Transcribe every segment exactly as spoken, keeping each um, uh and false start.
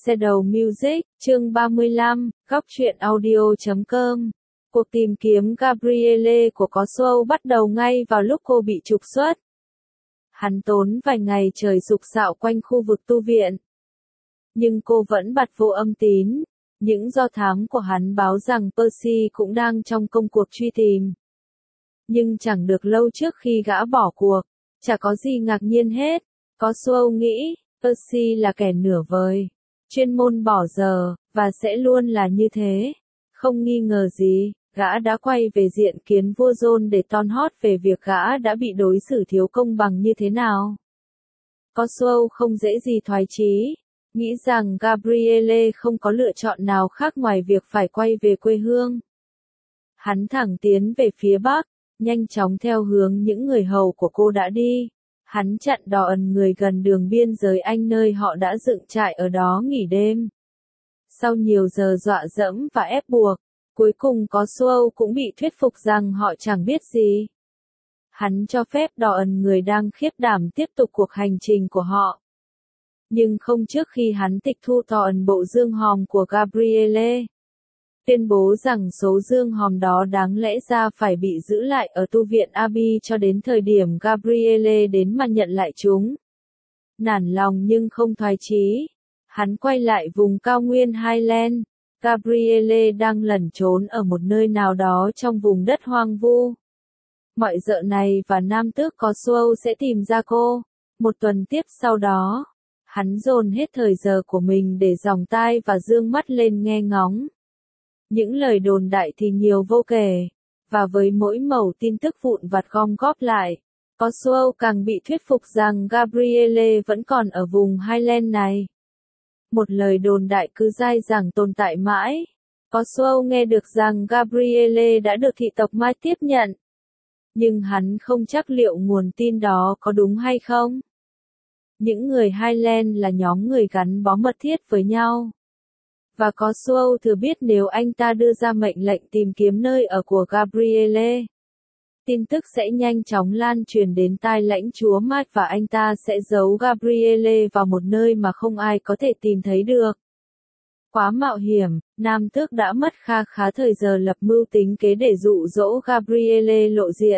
Shadow Music, chương ba mươi lăm, góc truyện audio chấm com. Cuộc tìm kiếm Gabrielle của Coswell bắt đầu ngay vào lúc cô bị trục xuất. Hắn tốn vài ngày trời sục sạo quanh khu vực tu viện. Nhưng cô vẫn bặt vô âm tín. Những do thám của hắn báo rằng Percy cũng đang trong công cuộc truy tìm. Nhưng chẳng được lâu trước khi gã bỏ cuộc, chả có gì ngạc nhiên hết. Coswell nghĩ, Percy là kẻ nửa vời, chuyên môn bỏ giờ, và sẽ luôn là như thế. Không nghi ngờ gì, gã đã quay về diện kiến vua John để toan hót về việc gã đã bị đối xử thiếu công bằng như thế nào. Coswell không dễ gì thoái chí, nghĩ rằng Gabrielle không có lựa chọn nào khác ngoài việc phải quay về quê hương. Hắn thẳng tiến về phía bắc, nhanh chóng theo hướng những người hầu của cô đã đi. Hắn chặn đò ẩn người gần đường biên giới Anh nơi họ đã dựng trại ở đó nghỉ đêm. Sau nhiều giờ dọa dẫm và ép buộc, cuối cùng Coswell cũng bị thuyết phục rằng họ chẳng biết gì. Hắn cho phép đò ẩn người đang khiếp đảm tiếp tục cuộc hành trình của họ. Nhưng không trước khi hắn tịch thu toàn bộ dương hòm của Gabrielle. Tuyên bố rằng số dương hòm đó đáng lẽ ra phải bị giữ lại ở tu viện Abbey cho đến thời điểm Gabrielle đến mà nhận lại chúng. Nản lòng nhưng không thoái chí, hắn quay lại vùng cao nguyên Highland. Gabrielle đang lẩn trốn ở một nơi nào đó trong vùng đất hoang vu. Mọi dợ này và nam tước Coswell sẽ tìm ra cô. Một tuần tiếp sau đó, hắn dồn hết thời giờ của mình để dòng tai và dương mắt lên nghe ngóng. Những lời đồn đại thì nhiều vô kể, và với mỗi mẩu tin tức vụn vặt gom góp lại, Coswell càng bị thuyết phục rằng Gabrielle vẫn còn ở vùng Highland này. Một lời đồn đại cứ dai dẳng tồn tại mãi. Coswell nghe được rằng Gabrielle đã được thị tộc Mai tiếp nhận. Nhưng hắn không chắc liệu nguồn tin đó có đúng hay không. Những người Highland là nhóm người gắn bó mật thiết với nhau. Và Coswell thừa biết nếu anh ta đưa ra mệnh lệnh tìm kiếm nơi ở của Gabrielle, tin tức sẽ nhanh chóng lan truyền đến tai lãnh chúa Mike và anh ta sẽ giấu Gabrielle vào một nơi mà không ai có thể tìm thấy được. Quá mạo hiểm, nam tước đã mất kha khá thời giờ lập mưu tính kế để dụ dỗ Gabrielle lộ diện.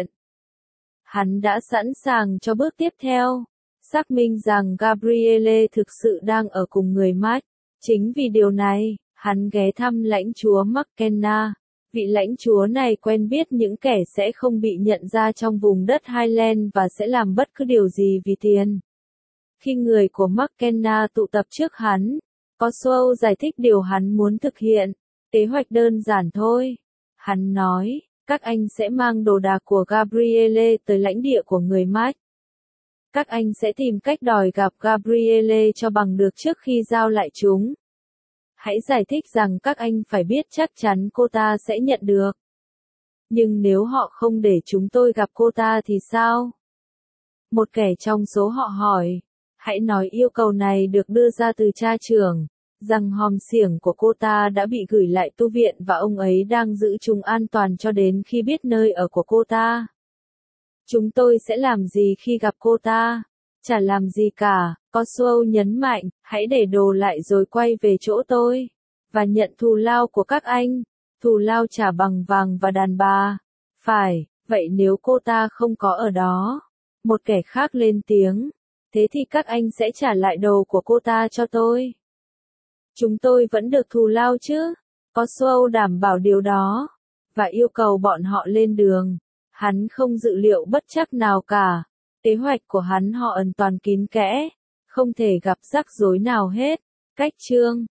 Hắn đã sẵn sàng cho bước tiếp theo, xác minh rằng Gabrielle thực sự đang ở cùng người Mike. Chính vì điều này, hắn ghé thăm lãnh chúa McKenna. Vị lãnh chúa này quen biết những kẻ sẽ không bị nhận ra trong vùng đất Highland và sẽ làm bất cứ điều gì vì tiền. Khi người của McKenna tụ tập trước hắn, Coswell giải thích điều hắn muốn thực hiện. Kế hoạch đơn giản thôi. Hắn nói, các anh sẽ mang đồ đạc của Gabrielle tới lãnh địa của người Mike. Các anh sẽ tìm cách đòi gặp Gabrielle cho bằng được trước khi giao lại chúng. Hãy giải thích rằng các anh phải biết chắc chắn cô ta sẽ nhận được. Nhưng nếu họ không để chúng tôi gặp cô ta thì sao? Một kẻ trong số họ hỏi. Hãy nói yêu cầu này được đưa ra từ cha trưởng, rằng hòm xiềng của cô ta đã bị gửi lại tu viện và ông ấy đang giữ chúng an toàn cho đến khi biết nơi ở của cô ta. Chúng tôi sẽ làm gì khi gặp cô ta? Chả làm gì cả, Coswell nhấn mạnh, hãy để đồ lại rồi quay về chỗ tôi. Và nhận thù lao của các anh. Thù lao trả bằng vàng và đàn bà. Phải, vậy nếu cô ta không có ở đó. Một kẻ khác lên tiếng. Thế thì các anh sẽ trả lại đồ của cô ta cho tôi. Chúng tôi vẫn được thù lao chứ? Coswell đảm bảo điều đó. Và yêu cầu bọn họ lên đường. Hắn không dự liệu bất chắc nào cả. Kế hoạch của hắn họ ẩn toàn kín kẽ. Không thể gặp rắc rối nào hết. Cách chương